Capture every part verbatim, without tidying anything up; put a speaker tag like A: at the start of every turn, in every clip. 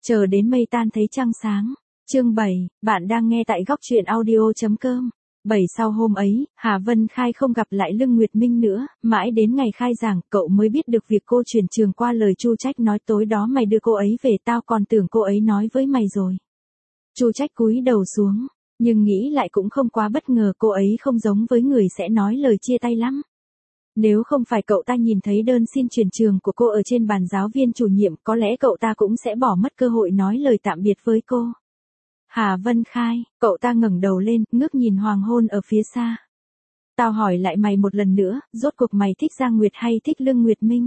A: Chờ đến mây tan thấy trăng sáng. Chương bảy, bạn đang nghe tại góc truyện audio.com. bảy Sau hôm ấy, Hà Vân Khai không gặp lại Lương Nguyệt Minh nữa, mãi đến ngày khai giảng, cậu mới biết được việc cô chuyển trường qua lời Chu Trách nói tối đó mày đưa cô ấy về, tao còn tưởng cô ấy nói với mày rồi. Chu Trách cúi đầu xuống, nhưng nghĩ lại cũng không quá bất ngờ, cô ấy không giống với người sẽ nói lời chia tay lắm. Nếu không phải cậu ta nhìn thấy đơn xin chuyển trường của cô ở trên bàn giáo viên chủ nhiệm, có lẽ cậu ta cũng sẽ bỏ mất cơ hội nói lời tạm biệt với cô. Hà Vân Khai, cậu ta ngẩng đầu lên, ngước nhìn hoàng hôn ở phía xa. Tao hỏi lại mày một lần nữa, rốt cuộc mày thích Giang Nguyệt hay thích Lương Nguyệt Minh?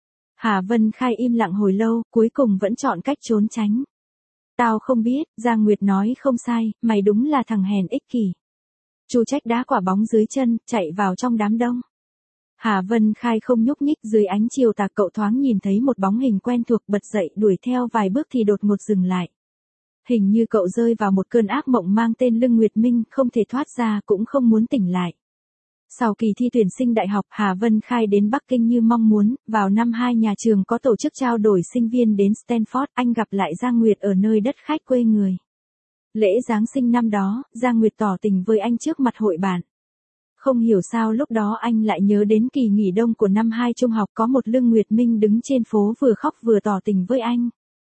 A: Hà Vân Khai im lặng hồi lâu, cuối cùng vẫn chọn cách trốn tránh. Tao không biết, Giang Nguyệt nói không sai, mày đúng là thằng hèn ích kỷ. Chu Trách đá quả bóng dưới chân, chạy vào trong đám đông. Hà Vân Khai không nhúc nhích, dưới ánh chiều tà cậu thoáng nhìn thấy một bóng hình quen thuộc, bật dậy đuổi theo vài bước thì đột ngột dừng lại. Hình như cậu rơi vào một cơn ác mộng mang tên Lương Nguyệt Minh, không thể thoát ra cũng không muốn tỉnh lại. Sau kỳ thi tuyển sinh đại học, Hà Vân Khai đến Bắc Kinh như mong muốn, vào năm hai nhà trường có tổ chức trao đổi sinh viên đến Stanford, anh gặp lại Giang Nguyệt ở nơi đất khách quê người. Lễ Giáng sinh năm đó, Giang Nguyệt tỏ tình với anh trước mặt hội bạn. Không hiểu sao lúc đó anh lại nhớ đến kỳ nghỉ đông của năm hai trung học, có một Lương Nguyệt Minh đứng trên phố vừa khóc vừa tỏ tình với anh.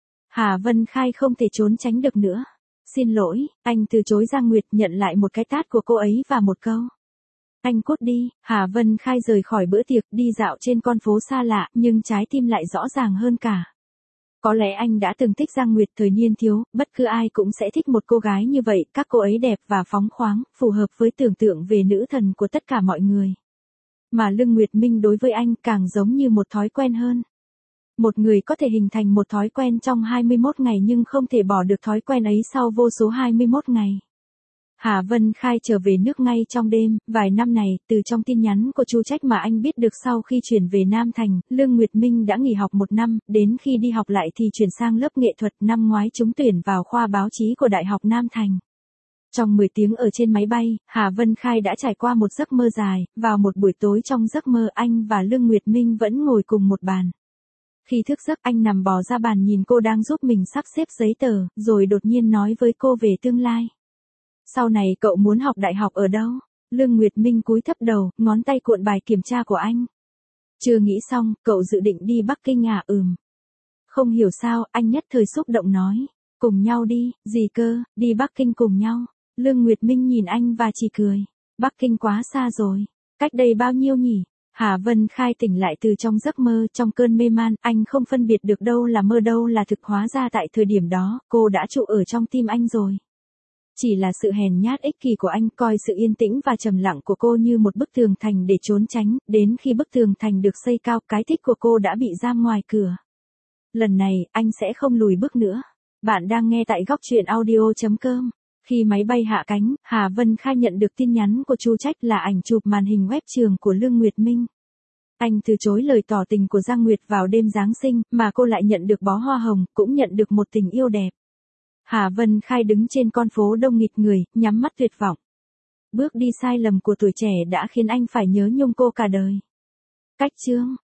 A: Hà Vân Khai không thể trốn tránh được nữa. Xin lỗi, anh từ chối Giang Nguyệt, nhận lại một cái tát của cô ấy và một câu. Anh cút đi. Hà Vân Khai rời khỏi bữa tiệc, đi dạo trên con phố xa lạ, nhưng trái tim lại rõ ràng hơn cả. Có lẽ anh đã từng thích Giang Nguyệt thời niên thiếu, bất cứ ai cũng sẽ thích một cô gái như vậy, các cô ấy đẹp và phóng khoáng, phù hợp với tưởng tượng về nữ thần của tất cả mọi người. Mà Lương Nguyệt Minh đối với anh càng giống như một thói quen hơn. Một người có thể hình thành một thói quen trong hai mươi mốt ngày nhưng không thể bỏ được thói quen ấy sau vô số hai mươi mốt ngày. Hà Vân Khai trở về nước ngay trong đêm, vài năm này, từ trong tin nhắn của Chu Trách mà anh biết được sau khi chuyển về Nam Thành, Lương Nguyệt Minh đã nghỉ học một năm, đến khi đi học lại thì chuyển sang lớp nghệ thuật, năm ngoái trúng tuyển vào khoa báo chí của Đại học Nam Thành. Trong mười tiếng ở trên máy bay, Hà Vân Khai đã trải qua một giấc mơ dài, vào một buổi tối trong giấc mơ anh và Lương Nguyệt Minh vẫn ngồi cùng một bàn. Khi thức giấc anh nằm bò ra bàn nhìn cô đang giúp mình sắp xếp giấy tờ, rồi đột nhiên nói với cô về tương lai. Sau này cậu muốn học đại học ở đâu? Lương Nguyệt Minh cúi thấp đầu, ngón tay cuộn bài kiểm tra của anh. Chưa nghĩ xong, cậu dự định đi Bắc Kinh à? Ừm. Không hiểu sao, anh nhất thời xúc động nói. Cùng nhau đi, gì cơ, đi Bắc Kinh cùng nhau. Lương Nguyệt Minh nhìn anh và chỉ cười. Bắc Kinh quá xa rồi. Cách đây bao nhiêu nhỉ? Hà Vân Khai tỉnh lại từ trong giấc mơ, trong cơn mê man, anh không phân biệt được đâu là mơ đâu là thực, hóa ra tại thời điểm đó, cô đã trụ ở trong tim anh rồi. Chỉ là sự hèn nhát ích kỷ của anh, coi sự yên tĩnh và trầm lặng của cô như một bức tường thành để trốn tránh, đến khi bức tường thành được xây cao, cái thích của cô đã bị giam ngoài cửa. Lần này, anh sẽ không lùi bước nữa. Bạn đang nghe tại góc truyện audio.com. Khi máy bay hạ cánh, Hà Vân Khai nhận được tin nhắn của Chu Trách là ảnh chụp màn hình web trường của Lương Nguyệt Minh. Anh từ chối lời tỏ tình của Giang Nguyệt vào đêm Giáng sinh, mà cô lại nhận được bó hoa hồng, cũng nhận được một tình yêu đẹp. Hà Vân Khai đứng trên con phố đông nghịt người, nhắm mắt tuyệt vọng. Bước đi sai lầm của tuổi trẻ đã khiến anh phải nhớ nhung cô cả đời. Cách chương.